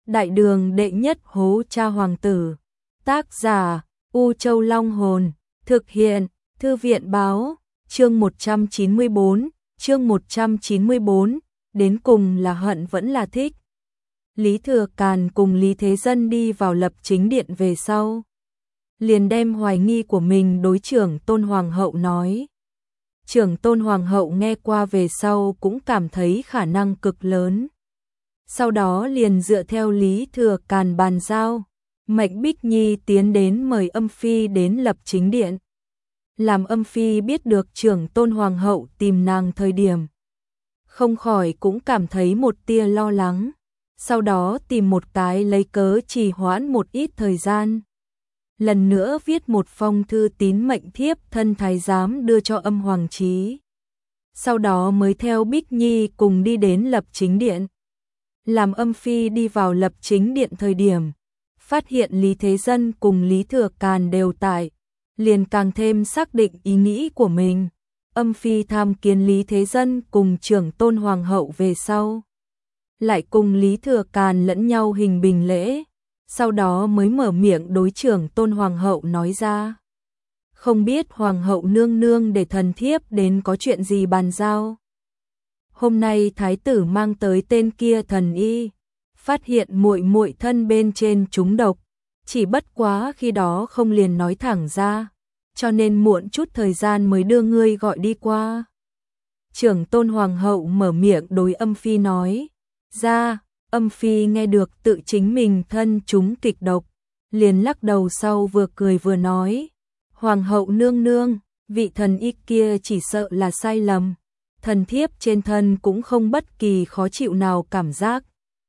Đại đường đệ nhất hố cha hoàng tử. Tác giả U Châu Long Hồn. Thực hiện Thư viện Báo. Chương 194. Đến cùng là hận vẫn là thích. Lý Thừa Càn cùng Lý Thế Dân đi vào Lập Chính Điện về sau, liền đem hoài nghi của mình đối Trưởng Tôn Hoàng hậu nói. Trưởng Tôn Hoàng hậu nghe qua về sau cũng cảm thấy khả năng cực lớn. Sau đó liền dựa theo Lý Thừa Càn bàn giao, mệnh Bích Nhi tiến đến mời Âm Phi đến Lập Chính Điện. Làm Âm Phi biết được Trưởng Tôn Hoàng hậu tìm nàng thời điểm, không khỏi cũng cảm thấy một tia lo lắng. Sau đó tìm một cái lấy cớ trì hoãn một ít thời gian. Lần nữa viết một phong thư tín mệnh thiếp thân thái giám đưa cho Âm Hoàng Chí. Sau đó mới theo Bích Nhi cùng đi đến Lập Chính Điện. Làm Âm Phi đi vào Lập Chính Điện thời điểm, phát hiện Lý Thế Dân cùng Lý Thừa Càn đều tại, liền càng thêm xác định ý nghĩ của mình. Âm Phi tham kiến Lý Thế Dân cùng Trưởng Tôn Hoàng hậu về sau, lại cùng Lý Thừa Càn lẫn nhau hình bình lễ, sau đó mới mở miệng đối Trưởng Tôn Hoàng hậu nói ra. Không biết Hoàng hậu nương nương để thần thiếp đến có chuyện gì bàn giao. Hôm nay thái tử mang tới tên kia thần y, phát hiện muội muội thân bên trên trúng độc, chỉ bất quá khi đó không liền nói thẳng ra, cho nên muộn chút thời gian mới đưa ngươi gọi đi qua. Trưởng Tôn Hoàng hậu mở miệng đối Âm Phi nói ra. Âm Phi nghe được tự chính mình thân trúng kịch độc, liền lắc đầu sau vừa cười vừa nói. Hoàng hậu nương nương, vị thần y kia chỉ sợ là sai lầm. Thần thiếp trên thân cũng không bất kỳ khó chịu nào cảm giác.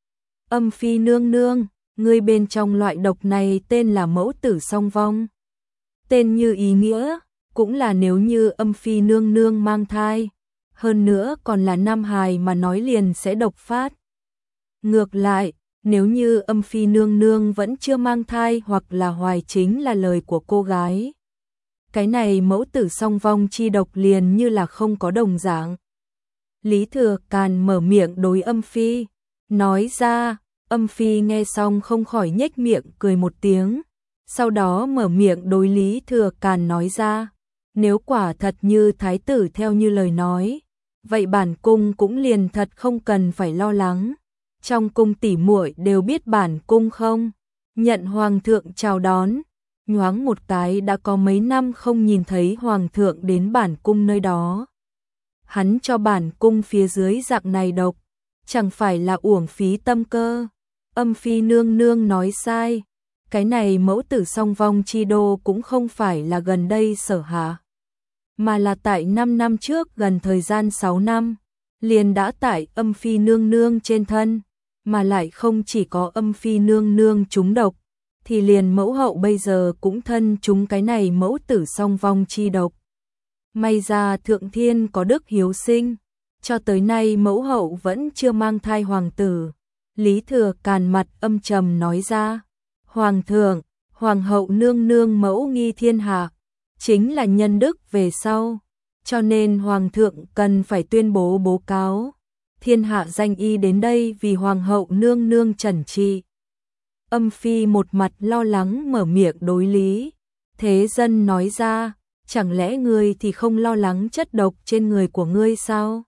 Âm Phi nương nương, ngươi bên trong loại độc này tên là mẫu tử song vong. Tên như ý nghĩa, cũng là nếu như Âm Phi nương nương mang thai, hơn nữa còn là nam hài mà nói liền sẽ độc phát. Ngược lại, nếu như Âm Phi nương nương vẫn chưa mang thai hoặc là hoài chính là lời của cô gái, cái này mẫu tử song vong chi độc liền như là không có đồng dạng. Lý Thừa Càn mở miệng đối Âm Phi, nói ra. Âm Phi nghe xong không khỏi nhếch miệng cười một tiếng, sau đó mở miệng đối Lý Thừa Càn nói ra. Nếu quả thật như thái tử theo như lời nói, vậy bản cung cũng liền thật không cần phải lo lắng. Trong cung tỷ muội đều biết bản cung không nhận hoàng thượng chào đón, nhoáng một cái đã có mấy năm không nhìn thấy hoàng thượng đến bản cung nơi đó. Hắn cho bản cung phía dưới dạng này độc, chẳng phải là uổng phí tâm cơ. Âm Phi nương nương nói sai, cái này mẫu tử song vong chi đô cũng không phải là gần đây sở hạ, mà là tại 5 năm trước, gần thời gian 6 năm, liền đã tại Âm Phi nương nương trên thân. Mà lại không chỉ có Âm Phi nương nương trúng độc, thì liền mẫu hậu bây giờ cũng thân trúng cái này mẫu tử song vong chi độc. May ra thượng thiên có đức hiếu sinh, cho tới nay mẫu hậu vẫn chưa mang thai hoàng tử. Lý Thừa Càn mặt âm trầm nói ra. Hoàng thượng, hoàng hậu nương nương mẫu nghi thiên hạ, chính là nhân đức về sau, cho nên hoàng thượng cần phải tuyên bố bố cáo. Thiên hạ danh y đến đây vì hoàng hậu nương nương trần trị. Âm Phi một mặt lo lắng mở miệng đối Lý Thế Dân nói ra. Chẳng lẽ ngươi thì không lo lắng chất độc trên người của ngươi sao?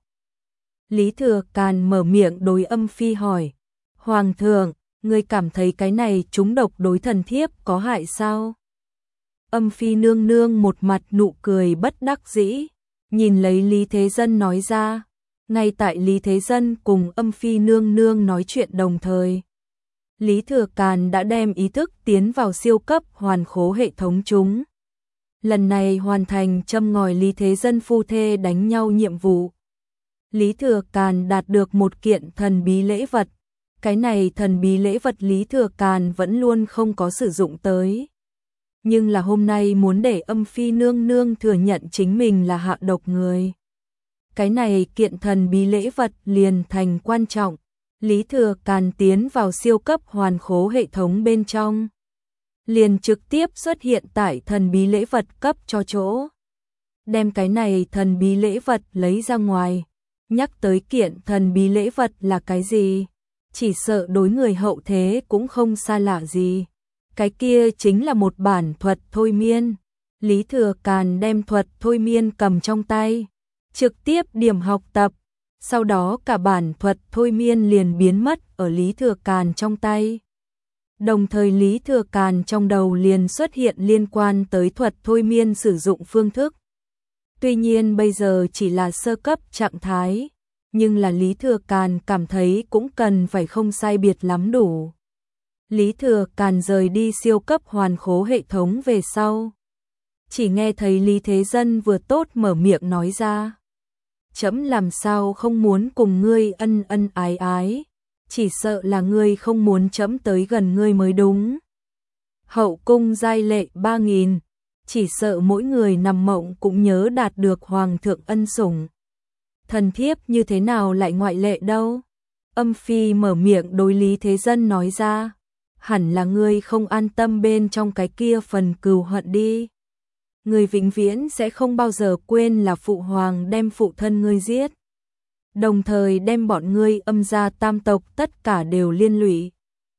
Lý Thừa Càn mở miệng đối Âm Phi hỏi. Hoàng thượng, ngươi cảm thấy cái này trúng độc đối thần thiếp có hại sao? Âm Phi nương nương một mặt nụ cười bất đắc dĩ, nhìn lấy Lý Thế Dân nói ra. Ngay tại Lý Thế Dân cùng Âm Phi nương nương nói chuyện đồng thời, Lý Thừa Càn đã đem ý thức tiến vào siêu cấp hoàn khố hệ thống chúng. Lần này hoàn thành châm ngòi Lý Thế Dân phu thê đánh nhau nhiệm vụ. Lý Thừa Càn đạt được một kiện thần bí lễ vật. Cái này thần bí lễ vật Lý Thừa Càn vẫn luôn không có sử dụng tới. Nhưng là hôm nay muốn để Âm Phi nương nương thừa nhận chính mình là hạ độc người. Cái này kiện thần bí lễ vật liền thành quan trọng. Lý Thừa Càn tiến vào siêu cấp hoàn khố hệ thống bên trong, liền trực tiếp xuất hiện tại thần bí lễ vật cấp cho chỗ. Đem cái này thần bí lễ vật lấy ra ngoài. Nhắc tới kiện thần bí lễ vật là cái gì? chỉ sợ đối người hậu thế cũng không xa lạ gì. Cái kia chính là một bản thuật thôi miên. Lý Thừa Càn đem thuật thôi miên cầm trong tay, trực tiếp điểm học tập, sau đó cả bản thuật thôi miên liền biến mất ở Lý Thừa Càn trong tay. Đồng thời Lý Thừa Càn trong đầu liền xuất hiện liên quan tới thuật thôi miên sử dụng phương thức. Tuy nhiên bây giờ chỉ là sơ cấp trạng thái, nhưng là Lý Thừa Càn cảm thấy cũng cần phải không sai biệt lắm đủ. Lý Thừa Càn rời đi siêu cấp hoàn khố hệ thống về sau. Chỉ nghe thấy Lý Thế Dân vừa tốt mở miệng nói ra. Trẫm làm sao không muốn cùng ngươi ân ân ái ái, chỉ sợ là ngươi không muốn trẫm tới gần ngươi mới đúng. Hậu cung giai lệ 3000, chỉ sợ mỗi người nằm mộng cũng nhớ đạt được hoàng thượng ân sủng. Thần thiếp như thế nào lại ngoại lệ đâu? Âm phi mở miệng đối Lý Thế Dân nói ra, hẳn là ngươi không an tâm bên trong cái kia phần cừu hận đi. Ngươi vĩnh viễn sẽ không bao giờ quên là phụ hoàng đem phụ thân ngươi giết, đồng thời đem bọn ngươi Âm gia tam tộc tất cả đều liên lụy.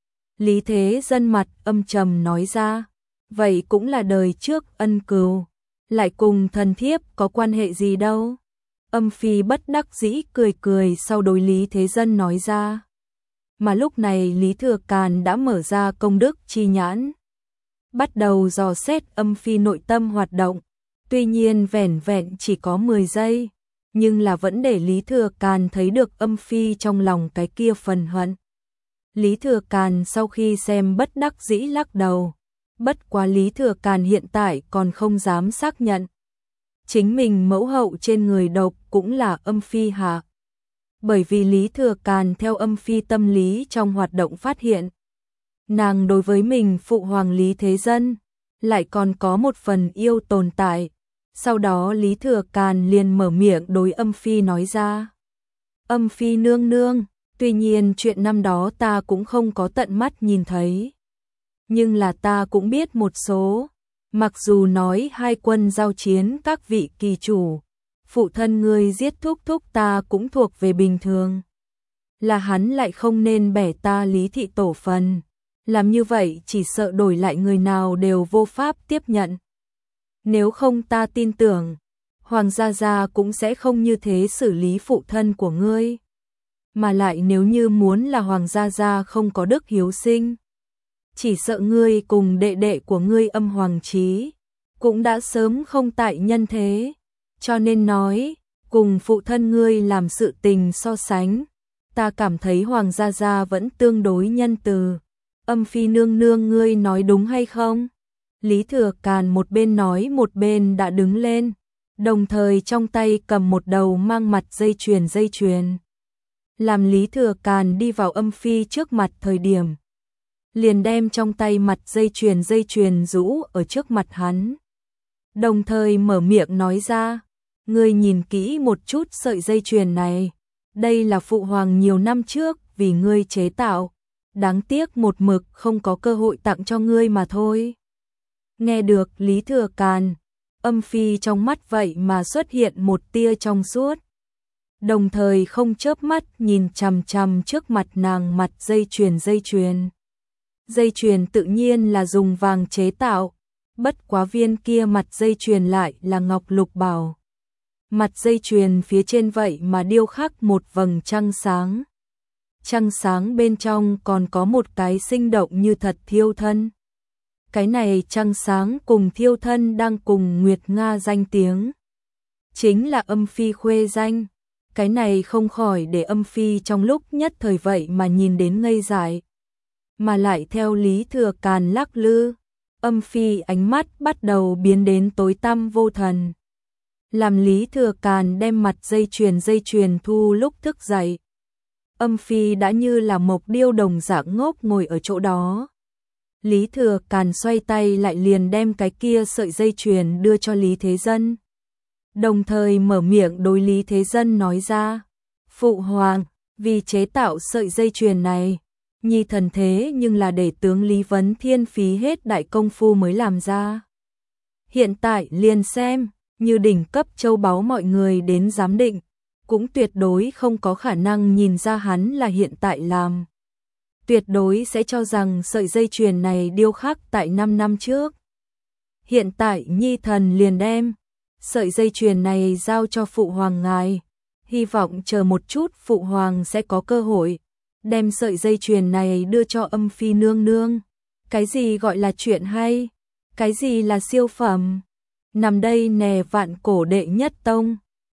Lý Thế Dân mặt âm trầm nói ra, vậy cũng là đời trước ân cừu, lại cùng thần thiếp có quan hệ gì đâu. Âm phi bất đắc dĩ cười cười sau đối Lý Thế Dân nói ra. Mà lúc này Lý Thừa Càn đã mở ra công đức chi nhãn, bắt đầu dò xét âm phi nội tâm hoạt động. Tuy nhiên vẻn vẹn chỉ có 10 giây, nhưng là vẫn để Lý Thừa Càn thấy được âm phi trong lòng cái kia phần hận. Lý Thừa Càn sau khi xem bất đắc dĩ lắc đầu, bất quá Lý Thừa Càn hiện tại còn không dám xác nhận. Chính mình mẫu hậu trên người độc cũng là âm phi hạ. Bởi vì Lý Thừa Càn theo âm phi tâm lý trong hoạt động phát hiện, nàng đối với mình phụ hoàng Lý Thế Dân lại còn có một phần yêu tồn tại. Sau đó Lý Thừa Càn liền mở miệng đối âm phi nói ra. Âm phi nương nương, tuy nhiên chuyện năm đó ta cũng không có tận mắt nhìn thấy, nhưng là ta cũng biết một số. Mặc dù nói hai quân giao chiến các vị kỳ chủ, phụ thân ngươi giết thúc thúc ta cũng thuộc về bình thường. Là hắn lại không nên bẻ ta Lý thị tổ phần. Làm như vậy chỉ sợ đổi lại người nào đều vô pháp tiếp nhận. Nếu không ta tin tưởng, Hoàng gia gia cũng sẽ không như thế xử lý phụ thân của ngươi. Mà lại nếu như muốn là Hoàng gia gia không có đức hiếu sinh, chỉ sợ ngươi cùng đệ đệ của ngươi Âm Hoàng Chí cũng đã sớm không tại nhân thế. Cho nên nói, cùng phụ thân ngươi làm sự tình so sánh, ta cảm thấy Hoàng gia gia vẫn tương đối nhân từ. Âm phi nương nương ngươi nói đúng hay không? Lý Thừa Càn một bên nói một bên đã đứng lên, đồng thời trong tay cầm một đầu mang mặt dây chuyền. Làm Lý Thừa Càn đi vào âm phi trước mặt thời điểm, liền đem trong tay mặt dây chuyền rũ ở trước mặt hắn. Đồng thời mở miệng nói ra, ngươi nhìn kỹ một chút sợi dây chuyền này, đây là phụ hoàng nhiều năm trước vì ngươi chế tạo, đáng tiếc một mực không có cơ hội tặng cho ngươi mà thôi. Nghe được Lý Thừa Càn, âm phi trong mắt vậy mà xuất hiện một tia trong suốt. Đồng thời không chớp mắt nhìn chằm chằm trước mặt nàng mặt dây chuyền. Dây chuyền tự nhiên là dùng vàng chế tạo, bất quá viên kia mặt dây chuyền lại là ngọc lục bảo. Mặt dây chuyền phía trên vậy mà điêu khắc một vầng trăng sáng. Trăng sáng bên trong còn có một cái sinh động như thật thiêu thân. Cái này trăng sáng cùng thiêu thân đang cùng Nguyệt Nga danh tiếng, chính là âm phi khuê danh. Cái này không khỏi để âm phi trong lúc nhất thời vậy mà nhìn đến ngây dại. Mà lại theo Lý Thừa Càn lắc lư, âm phi ánh mắt bắt đầu biến đến tối tăm vô thần. Làm Lý Thừa Càn đem mặt dây chuyền thu lúc thức dậy, âm phi đã như là mộc điêu đồng dạng ngốc ngồi ở chỗ đó. Lý Thừa Càn xoay tay lại liền đem cái kia sợi dây chuyền đưa cho Lý Thế Dân. Đồng thời mở miệng đối Lý Thế Dân nói ra, phụ hoàng, vì chế tạo sợi dây chuyền này, nhi thần thế nhưng là để tướng Lý Vấn Thiên phí hết đại công phu mới làm ra. Hiện tại liền xem, như đỉnh cấp châu báu mọi người đến giám định, cũng tuyệt đối không có khả năng nhìn ra hắn là hiện tại làm. tuyệt đối sẽ cho rằng sợi dây chuyền này điêu khắc tại 5 năm trước. Hiện tại Nhi thần liền đem sợi dây chuyền này giao cho phụ hoàng ngài, hy vọng chờ một chút phụ hoàng sẽ có cơ hội đem sợi dây chuyền này đưa cho Âm phi nương nương. Cái gì gọi là chuyện hay? Cái gì là siêu phẩm? Nằm đây nè, Vạn Cổ đệ nhất tông.